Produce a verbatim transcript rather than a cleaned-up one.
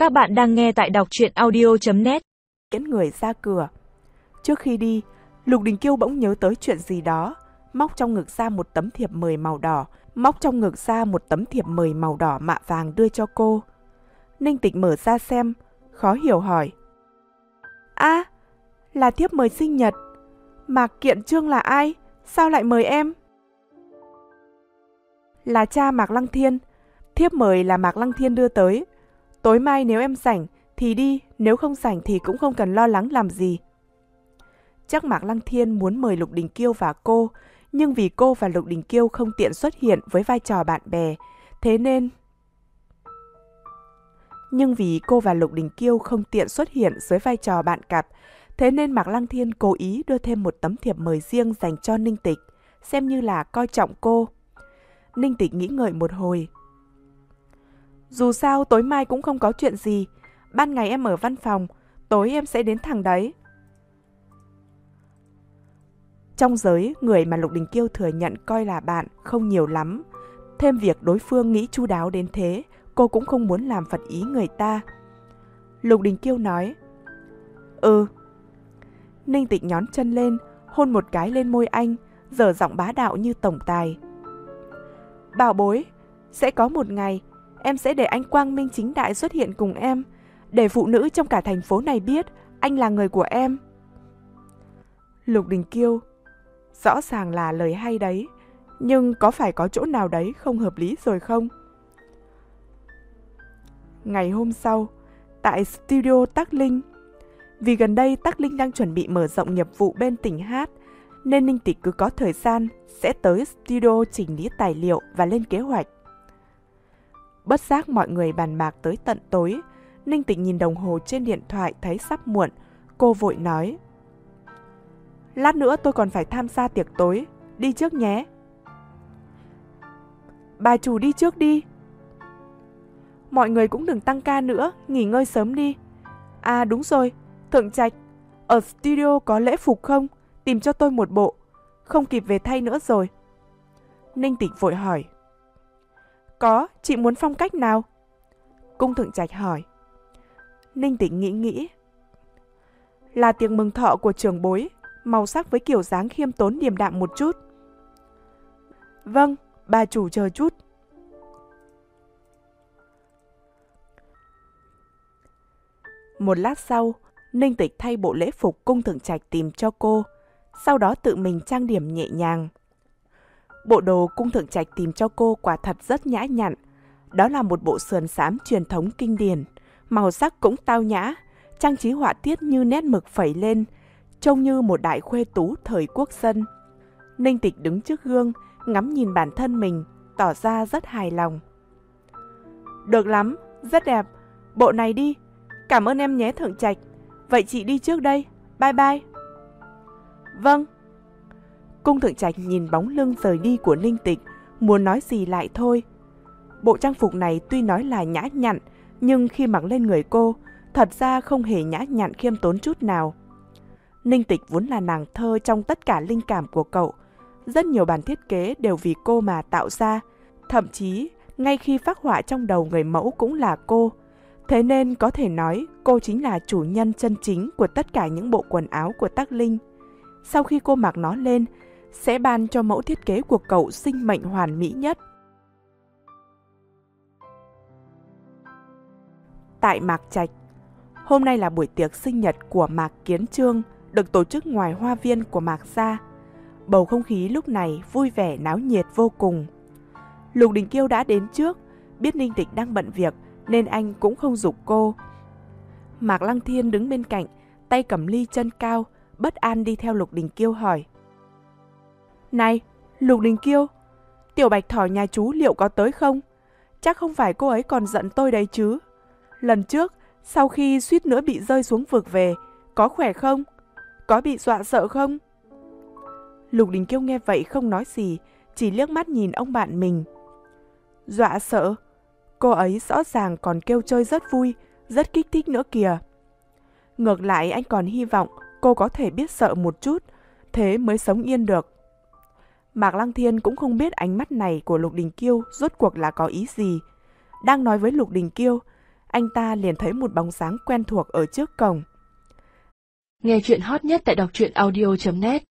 Các bạn đang nghe tại đọc truyện audio chấm net. Tiễn người ra cửa. Trước khi đi, Lục Đình Kiêu bỗng nhớ tới chuyện gì đó, móc trong ngực ra một tấm thiệp mời màu đỏ, móc trong ngực ra một tấm thiệp mời màu đỏ mạ vàng đưa cho cô. Ninh Tịch mở ra xem, khó hiểu hỏi: "A, à, là thiếp mời sinh nhật. Mạc Kiện Trương là ai? Sao lại mời em?" "Là cha Mạc Lăng Thiên. Thiếp mời là Mạc Lăng Thiên đưa tới. Tối mai nếu em rảnh thì đi, nếu không rảnh thì cũng không cần lo lắng làm gì." Chắc Mạc Lăng Thiên muốn mời Lục Đình Kiêu và cô, nhưng vì cô và Lục Đình Kiêu không tiện xuất hiện với vai trò bạn bè, thế nên... Nhưng vì cô và Lục Đình Kiêu không tiện xuất hiện dưới vai trò bạn cặp, thế nên Mạc Lăng Thiên cố ý đưa thêm một tấm thiệp mời riêng dành cho Ninh Tịch, xem như là coi trọng cô. Ninh Tịch nghĩ ngợi một hồi. "Dù sao tối mai cũng không có chuyện gì, ban ngày em ở văn phòng, tối em sẽ đến thẳng đấy." Trong giới, người mà Lục Đình Kiêu thừa nhận coi là bạn không nhiều lắm. Thêm việc đối phương nghĩ chu đáo đến thế, cô cũng không muốn làm phật ý người ta. Lục Đình Kiêu nói: "Ừ." Ninh Tịch nhón chân lên, hôn một cái lên môi anh, dở giọng bá đạo như tổng tài: "Bảo bối, sẽ có một ngày, em sẽ để anh quang minh chính đại xuất hiện cùng em, để phụ nữ trong cả thành phố này biết anh là người của em." Lục Đình Kiêu: "Rõ ràng là lời hay đấy, nhưng có phải có chỗ nào đấy không hợp lý rồi không?" Ngày hôm sau, tại studio Tắc Linh. Vì gần đây Tắc Linh đang chuẩn bị mở rộng nghiệp vụ bên tỉnh hát, nên Ninh Tịch cứ có thời gian sẽ tới studio chỉnh lý tài liệu và lên kế hoạch. Bất giác mọi người bàn bạc tới tận tối. Ninh Tịch nhìn đồng hồ trên điện thoại thấy sắp muộn, cô vội nói: "Lát nữa tôi còn phải tham gia tiệc tối, đi trước nhé." "Bà chủ đi trước đi." "Mọi người cũng đừng tăng ca nữa, nghỉ ngơi sớm đi. À đúng rồi, Thượng Trạch, ở studio có lễ phục không? Tìm cho tôi một bộ, không kịp về thay nữa rồi." Ninh Tịch vội hỏi: "Có, chị muốn phong cách nào?" Cung Thượng Trạch hỏi. Ninh Tịch nghĩ nghĩ: "Là tiệc mừng thọ của trưởng bối, màu sắc với kiểu dáng khiêm tốn điềm đạm một chút." "Vâng, bà chủ chờ chút." Một lát sau, Ninh Tịch thay bộ lễ phục Cung Thượng Trạch tìm cho cô, sau đó tự mình trang điểm nhẹ nhàng. Bộ đồ Cung Thượng Trạch tìm cho cô quả thật rất nhã nhặn. Đó là một bộ sườn xám truyền thống kinh điển, màu sắc cũng tao nhã, trang trí họa tiết như nét mực phẩy lên, trông như một đại khuê tú thời quốc dân. Ninh Tịch đứng trước gương, ngắm nhìn bản thân mình, tỏ ra rất hài lòng. "Được lắm, rất đẹp, bộ này đi. Cảm ơn em nhé Thượng Trạch. Vậy chị đi trước đây, bye bye." "Vâng." Cung Thượng Trạch nhìn bóng lưng rời đi của Ninh Tịch, muốn nói gì lại thôi. Bộ trang phục này tuy nói là nhã nhặn, nhưng khi mặc lên người cô, thật ra không hề nhã nhặn khiêm tốn chút nào. Ninh Tịch vốn là nàng thơ trong tất cả linh cảm của cậu. Rất nhiều bản thiết kế đều vì cô mà tạo ra, thậm chí ngay khi phác họa trong đầu người mẫu cũng là cô. Thế nên có thể nói cô chính là chủ nhân chân chính của tất cả những bộ quần áo của Tắc Linh. Sau khi cô mặc nó lên, sẽ ban cho mẫu thiết kế của cậu sinh mệnh hoàn mỹ nhất. Tại Mạc Trạch, hôm nay là buổi tiệc sinh nhật của Mạc Kiến Trương, được tổ chức ngoài hoa viên của Mạc gia. Bầu không khí lúc này vui vẻ náo nhiệt vô cùng. Lục Đình Kiêu đã đến trước, biết Ninh Tịch đang bận việc nên anh cũng không giục cô. Mạc Lăng Thiên đứng bên cạnh, tay cầm ly chân cao, bất an đi theo Lục Đình Kiêu hỏi: "Này, Lục Đình Kiêu, tiểu bạch thỏ nhà chú liệu có tới không? Chắc không phải cô ấy còn giận tôi đấy chứ? Lần trước, sau khi suýt nữa bị rơi xuống vực về, có khỏe không? Có bị dọa sợ không?" Lục Đình Kiêu nghe vậy không nói gì, chỉ liếc mắt nhìn ông bạn mình. "Dọa sợ? Cô ấy rõ ràng còn kêu chơi rất vui, rất kích thích nữa kìa. Ngược lại anh còn hy vọng cô có thể biết sợ một chút, thế mới sống yên được." Mạc Lăng Thiên cũng không biết ánh mắt này của Lục Đình Kiêu rốt cuộc là có ý gì. Đang nói với Lục Đình Kiêu, anh ta liền thấy một bóng dáng quen thuộc ở trước cổng. Nghe chuyện hot nhất tại đọc truyện audio chấm net